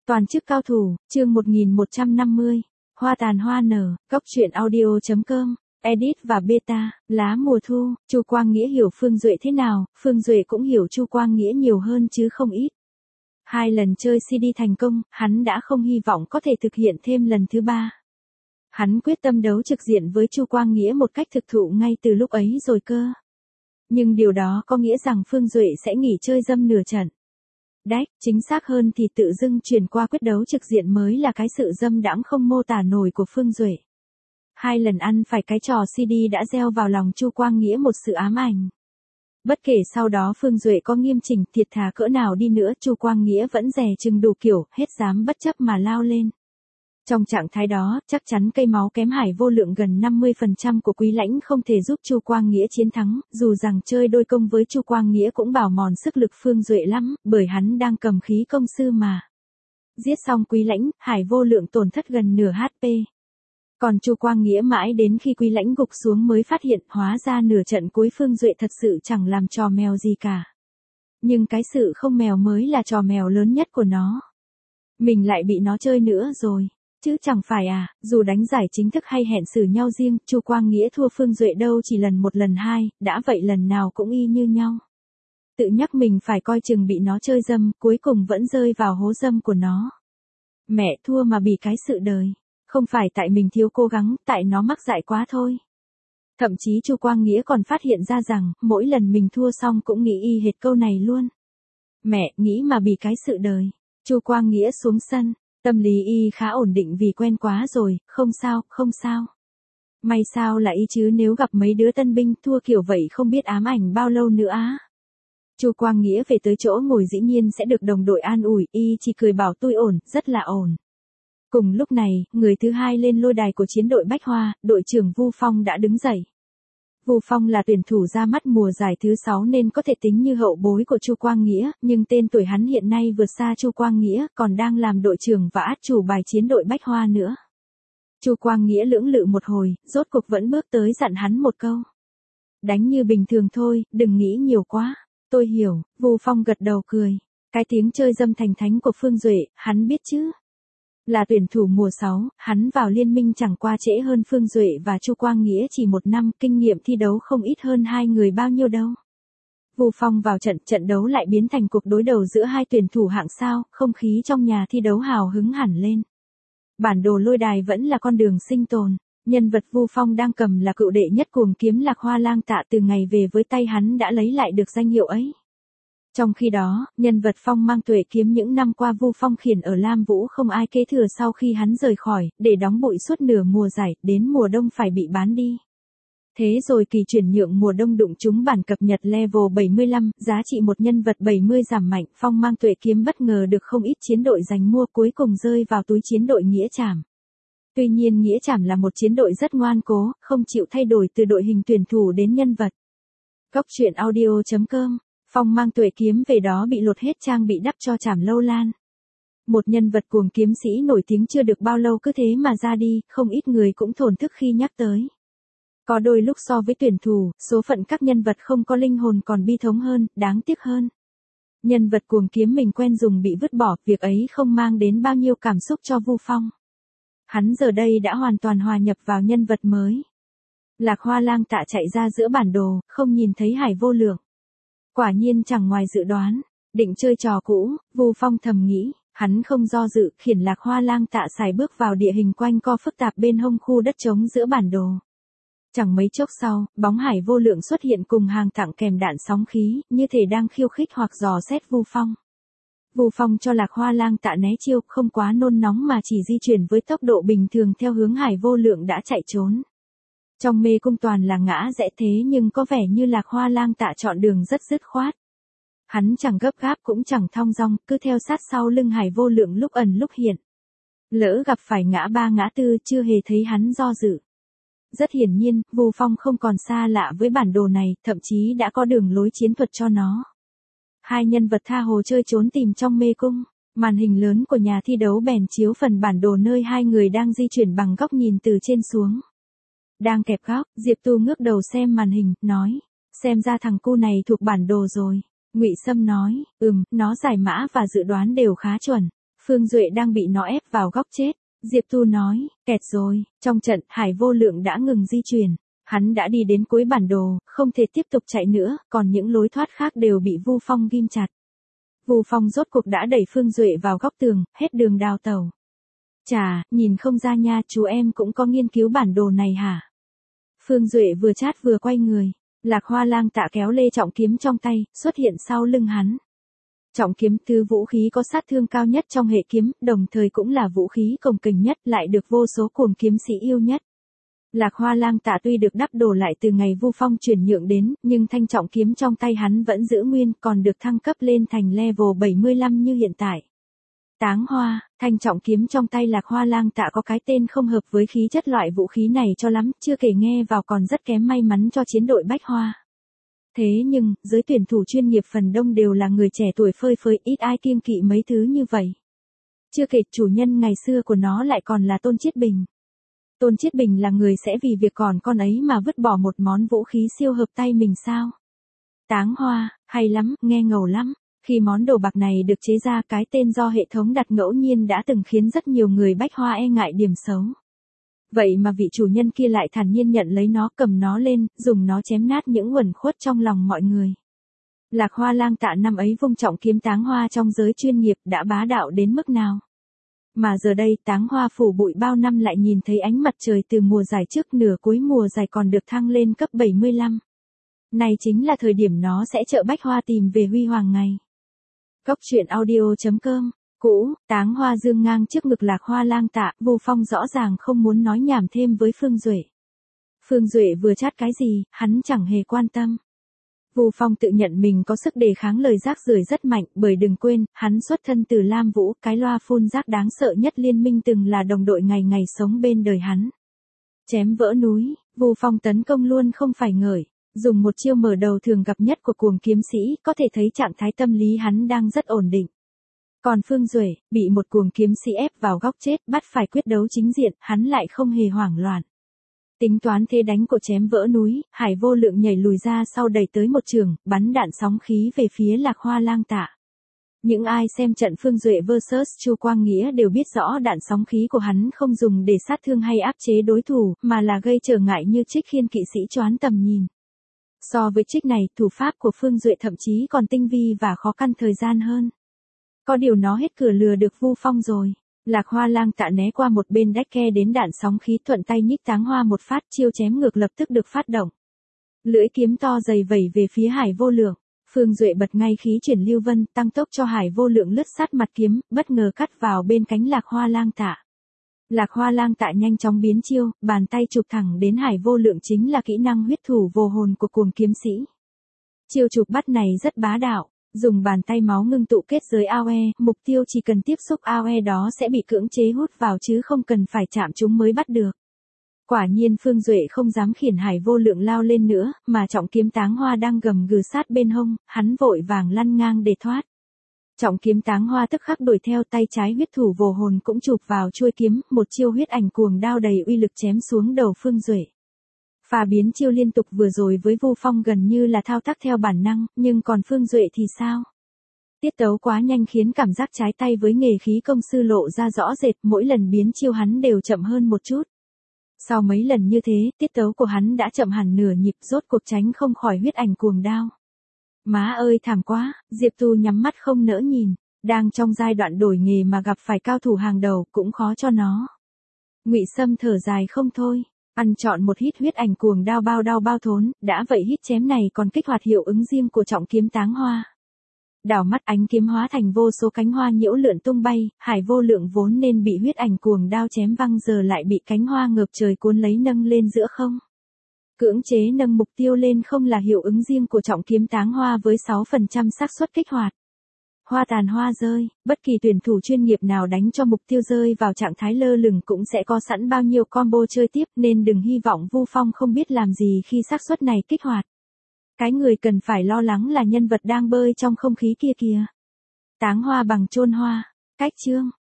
Toàn chức cao thủ, chương 1150. Hoa tàn hoa nở, góc truyện audio.com, edit và beta, lá mùa thu, Chu Quang Nghĩa hiểu Phương Duệ thế nào, Phương Duệ cũng hiểu Chu Quang Nghĩa nhiều hơn chứ không ít. 2 lần chơi CD thành công, hắn đã không hy vọng có thể thực hiện thêm lần thứ 3. Hắn quyết tâm đấu trực diện với Chu Quang Nghĩa một cách thực thụ ngay từ lúc ấy rồi cơ. Nhưng điều đó có nghĩa rằng Phương Duệ sẽ nghỉ chơi dâm nửa trận. Đấy, chính xác hơn thì tự dưng chuyển qua quyết đấu trực diện mới là cái sự dâm đãng không mô tả nổi của Phương Duệ. 2 lần ăn phải cái trò CD đã gieo vào lòng Chu Quang Nghĩa một sự ám ảnh. Bất kể sau đó Phương Duệ có nghiêm chỉnh thiệt thà cỡ nào đi nữa, Chu Quang Nghĩa vẫn dè chừng đủ kiểu, hết dám bất chấp mà lao lên. Trong trạng thái đó, chắc chắn cây máu kém Hải Vô Lượng gần 50% của Quý Lãnh không thể giúp Chu Quang Nghĩa chiến thắng, dù rằng chơi đôi công với Chu Quang Nghĩa cũng bào mòn sức lực Phương Duệ lắm, bởi hắn đang cầm khí công sư mà. Giết xong Quý Lãnh, Hải Vô Lượng tổn thất gần nửa HP. Còn Chu Quang Nghĩa mãi đến khi Quý Lãnh gục xuống mới phát hiện, hóa ra nửa trận cuối Phương Duệ thật sự chẳng làm trò mèo gì cả. Nhưng cái sự không mèo mới là trò mèo lớn nhất của nó. Mình lại bị nó chơi nữa rồi. Chứ chẳng phải à, dù đánh giải chính thức hay hẹn xử nhau riêng, Chu Quang Nghĩa thua Phương Duệ đâu chỉ lần 1 lần 2, đã vậy lần nào cũng y như nhau. Tự nhắc mình phải coi chừng bị nó chơi dâm, cuối cùng vẫn rơi vào hố dâm của nó. Mẹ thua mà bị cái sự đời. Không phải tại mình thiếu cố gắng, tại nó mắc dại quá thôi. Thậm chí Chu Quang Nghĩa còn phát hiện ra rằng, mỗi lần mình thua xong cũng nghĩ y hệt câu này luôn. Mẹ, nghĩ mà bị cái sự đời. Chu Quang Nghĩa xuống sân. Tâm lý y khá ổn định vì quen quá rồi, không sao, không sao. May sao là y chứ nếu gặp mấy đứa tân binh thua kiểu vậy không biết ám ảnh bao lâu nữa á. Chu Quang Nghĩa về tới chỗ ngồi dĩ nhiên sẽ được đồng đội an ủi, y chỉ cười bảo tôi ổn, rất là ổn. Cùng lúc này, người thứ 2 lên lôi đài của chiến đội Bách Hoa, đội trưởng Vu Phong đã đứng dậy. Vu Phong là tuyển thủ ra mắt mùa giải thứ 6 nên có thể tính như hậu bối của Chu Quang Nghĩa, nhưng tên tuổi hắn hiện nay vượt xa Chu Quang Nghĩa, còn đang làm đội trưởng và át chủ bài chiến đội Bách Hoa nữa. Chu Quang Nghĩa lưỡng lự một hồi, rốt cục vẫn bước tới dặn hắn một câu. Đánh như bình thường thôi, đừng nghĩ nhiều quá. Tôi hiểu, Vu Phong gật đầu cười. Cái tiếng chơi dâm thành thánh của Phương Duệ, hắn biết chứ. Là tuyển thủ mùa 6, hắn vào liên minh chẳng qua trễ hơn Phương Duệ và Chu Quang Nghĩa chỉ 1 năm, kinh nghiệm thi đấu không ít hơn hai người bao nhiêu đâu. Vu Phong vào trận đấu lại biến thành cuộc đối đầu giữa hai tuyển thủ hạng sao, không khí trong nhà thi đấu hào hứng hẳn lên. Bản đồ lôi đài vẫn là con đường sinh tồn, nhân vật Vu Phong đang cầm là cựu đệ nhất cuồng kiếm Lạc Hoa Lang Tạ, từ ngày về với tay hắn đã lấy lại được danh hiệu ấy. Trong khi đó, nhân vật Phong Mang Tuệ kiếm những năm qua Vu Phong khiển ở Lam Vũ không ai kế thừa sau khi hắn rời khỏi, để đóng bụi suốt nửa mùa giải, đến mùa đông phải bị bán đi. Thế rồi kỳ chuyển nhượng mùa đông đụng trúng bản cập nhật level 75, giá trị một nhân vật 70 giảm mạnh, Phong Mang Tuệ kiếm bất ngờ được không ít chiến đội giành mua, cuối cùng rơi vào túi chiến đội Nghĩa Trảm. Tuy nhiên Nghĩa Trảm là một chiến đội rất ngoan cố, không chịu thay đổi từ đội hình tuyển thủ đến nhân vật. Góc truyện audio.com. Phong Mang Tuệ kiếm về đó bị lột hết trang bị đắp cho Trảm Lâu Lan. Một nhân vật cuồng kiếm sĩ nổi tiếng chưa được bao lâu cứ thế mà ra đi, không ít người cũng thổn thức khi nhắc tới. Có đôi lúc so với tuyển thủ, số phận các nhân vật không có linh hồn còn bi thống hơn, đáng tiếc hơn. Nhân vật cuồng kiếm mình quen dùng bị vứt bỏ, việc ấy không mang đến bao nhiêu cảm xúc cho Vu Phong. Hắn giờ đây đã hoàn toàn hòa nhập vào nhân vật mới. Lạc Hoa Lang Tạ chạy ra giữa bản đồ, không nhìn thấy Hải Vô Lượng. Quả nhiên chẳng ngoài dự đoán, định chơi trò cũ, Vu Phong thầm nghĩ, hắn không do dự, khiển Lạc Hoa Lang Tạ xài bước vào địa hình quanh co phức tạp bên hông khu đất trống giữa bản đồ. Chẳng mấy chốc sau, bóng Hải Vô Lượng xuất hiện cùng hàng thẳng kèm đạn sóng khí, như thể đang khiêu khích hoặc dò xét Vu Phong. Vu Phong cho Lạc Hoa Lang Tạ né chiêu, không quá nôn nóng mà chỉ di chuyển với tốc độ bình thường theo hướng Hải Vô Lượng đã chạy trốn. Trong mê cung toàn là ngã rẽ, thế nhưng có vẻ như Lạc Hoa Lang Tạ chọn đường rất dứt khoát. Hắn chẳng gấp gáp cũng chẳng thong dong, cứ theo sát sau lưng Hải Vô Lượng lúc ẩn lúc hiện. Lỡ gặp phải ngã 3 ngã 4 chưa hề thấy hắn do dự. Rất hiển nhiên, Vu Phong không còn xa lạ với bản đồ này, thậm chí đã có đường lối chiến thuật cho nó. Hai nhân vật tha hồ chơi trốn tìm trong mê cung, màn hình lớn của nhà thi đấu bèn chiếu phần bản đồ nơi hai người đang di chuyển bằng góc nhìn từ trên xuống. Đang kẹp góc, Diệp Tu ngước đầu xem màn hình, nói, xem ra thằng cu này thuộc bản đồ rồi. Ngụy Sâm nói, nó giải mã và dự đoán đều khá chuẩn. Phương Duệ đang bị nó ép vào góc chết. Diệp Tu nói, kẹt rồi, trong trận Hải Vô Lượng đã ngừng di chuyển. Hắn đã đi đến cuối bản đồ, không thể tiếp tục chạy nữa, còn những lối thoát khác đều bị Vu Phong ghim chặt. Vu Phong rốt cuộc đã đẩy Phương Duệ vào góc tường, hết đường đào tẩu. Chà, nhìn không ra nha, chú em cũng có nghiên cứu bản đồ này hả? Phương Duệ vừa chát vừa quay người. Lạc Hoa Lang Tạ kéo lê trọng kiếm trong tay, xuất hiện sau lưng hắn. Trọng kiếm thứ vũ khí có sát thương cao nhất trong hệ kiếm, đồng thời cũng là vũ khí cồng kềnh nhất, lại được vô số cuồng kiếm sĩ yêu nhất. Lạc Hoa Lang Tạ tuy được đắp đồ lại từ ngày Vu Phong chuyển nhượng đến, nhưng thanh trọng kiếm trong tay hắn vẫn giữ nguyên, còn được thăng cấp lên thành level 75 như hiện tại. Táng Hoa, thanh trọng kiếm trong tay Lạc Hoa Lang Tạ có cái tên không hợp với khí chất loại vũ khí này cho lắm, chưa kể nghe vào còn rất kém may mắn cho chiến đội Bách Hoa. Thế nhưng, giới tuyển thủ chuyên nghiệp phần đông đều là người trẻ tuổi phơi phới, ít ai kiêng kỵ mấy thứ như vậy. Chưa kể chủ nhân ngày xưa của nó lại còn là Tôn Chiết Bình. Tôn Chiết Bình là người sẽ vì việc còn con ấy mà vứt bỏ một món vũ khí siêu hợp tay mình sao? Táng Hoa, hay lắm, nghe ngầu lắm. Khi món đồ bạc này được chế ra, cái tên do hệ thống đặt ngẫu nhiên đã từng khiến rất nhiều người Bách Hoa e ngại điểm xấu. Vậy mà vị chủ nhân kia lại thản nhiên nhận lấy nó, cầm nó lên, dùng nó chém nát những uẩn khuất trong lòng mọi người. Lạc Hoa Lang Tạ năm ấy vung trọng kiếm Táng Hoa trong giới chuyên nghiệp đã bá đạo đến mức nào? Mà giờ đây Táng Hoa phủ bụi bao năm lại nhìn thấy ánh mặt trời từ mùa giải trước, nửa cuối mùa giải còn được thăng lên cấp 75. Này chính là thời điểm nó sẽ trợ Bách Hoa tìm về huy hoàng ngày. Cốc truyện audio.com. Cũ, Táng Hoa dương ngang trước ngực Lạc Hoa Lang Tạ, Vu Phong rõ ràng không muốn nói nhảm thêm với Phương Duệ. Phương Duệ vừa chát cái gì, hắn chẳng hề quan tâm. Vu Phong tự nhận mình có sức đề kháng lời rác rưởi rất mạnh, bởi đừng quên, hắn xuất thân từ Lam Vũ, cái loa phun rác đáng sợ nhất liên minh từng là đồng đội ngày ngày sống bên đời hắn. Chém vỡ núi, Vu Phong tấn công luôn không phải ngợi. Dùng một chiêu mở đầu thường gặp nhất của cuồng kiếm sĩ, có thể thấy trạng thái tâm lý hắn đang rất ổn định. Còn Phương Duệ, bị một cuồng kiếm sĩ ép vào góc chết, bắt phải quyết đấu chính diện, hắn lại không hề hoảng loạn. Tính toán thế đánh của chém vỡ núi, Hải Vô Lượng nhảy lùi ra sau đẩy tới một trường, bắn đạn sóng khí về phía Lạc Hoa Lang Tạ. Những ai xem trận Phương Duệ vs Chu Quang Nghĩa đều biết rõ đạn sóng khí của hắn không dùng để sát thương hay áp chế đối thủ, mà là gây trở ngại như trích khiên kỵ sĩ choán tầm nhìn. So với trích này, thủ pháp của Phương Duệ thậm chí còn tinh vi và khó căn thời gian hơn. Có điều nó hết cửa lừa được Vu Phong rồi. Lạc Hoa Lang Tạ né qua một bên đách ke đến đạn sóng khí, thuận tay nhích Táng Hoa một phát, chiêu chém ngược lập tức được phát động. Lưỡi kiếm to dày vẩy về phía Hải Vô Lượng. Phương Duệ bật ngay khí chuyển lưu vân, tăng tốc cho Hải Vô Lượng lướt sát mặt kiếm, bất ngờ cắt vào bên cánh Lạc Hoa Lang Tạ. Lạc Hoa Lang Tạ nhanh chóng biến chiêu, bàn tay chụp thẳng đến Hải Vô Lượng chính là kỹ năng huyết thủ vô hồn của cuồng kiếm sĩ. Chiêu chụp bắt này rất bá đạo, dùng bàn tay máu ngưng tụ kết giới AOE, mục tiêu chỉ cần tiếp xúc AOE đó sẽ bị cưỡng chế hút vào chứ không cần phải chạm chúng mới bắt được. Quả nhiên Phương Duệ không dám khiển Hải Vô Lượng lao lên nữa, mà trọng kiếm Táng Hoa đang gầm gừ sát bên hông, hắn vội vàng lăn ngang để thoát. Trọng kiếm Táng Hoa tức khắc đuổi theo, tay trái huyết thủ vô hồn cũng chụp vào chuôi kiếm, một chiêu huyết ảnh cuồng đao đầy uy lực chém xuống đầu Phương Duệ. Pha biến chiêu liên tục vừa rồi với Vu Phong gần như là thao tác theo bản năng, nhưng còn Phương Duệ thì sao? Tiết tấu quá nhanh khiến cảm giác trái tay với nghề khí công sư lộ ra rõ rệt, mỗi lần biến chiêu hắn đều chậm hơn một chút. Sau mấy lần như thế, tiết tấu của hắn đã chậm hẳn nửa nhịp, rốt cuộc tránh không khỏi huyết ảnh cuồng đao. Má ơi thảm quá, Diệp Tu nhắm mắt không nỡ nhìn, đang trong giai đoạn đổi nghề mà gặp phải cao thủ hàng đầu, cũng khó cho nó. Ngụy Sâm thở dài không thôi, ăn trọn một hít huyết ảnh cuồng đao bao thốn, đã vậy hít chém này còn kích hoạt hiệu ứng riêng của trọng kiếm Táng Hoa. Đảo mắt ánh kiếm hóa thành vô số cánh hoa nhiễu lượn tung bay, Hải Vô Lượng vốn nên bị huyết ảnh cuồng đao chém văng giờ lại bị cánh hoa ngợp trời cuốn lấy nâng lên giữa không. Cưỡng chế nâng mục tiêu lên không là hiệu ứng riêng của trọng kiếm Táng Hoa với 6% xác suất kích hoạt. Hoa tàn hoa rơi, bất kỳ tuyển thủ chuyên nghiệp nào đánh cho mục tiêu rơi vào trạng thái lơ lửng cũng sẽ có sẵn bao nhiêu combo chơi tiếp, nên đừng hy vọng Vu Phong không biết làm gì khi xác suất này kích hoạt. Cái người cần phải lo lắng là nhân vật đang bơi trong không khí kia kìa. Táng Hoa bằng chôn hoa, cách chương.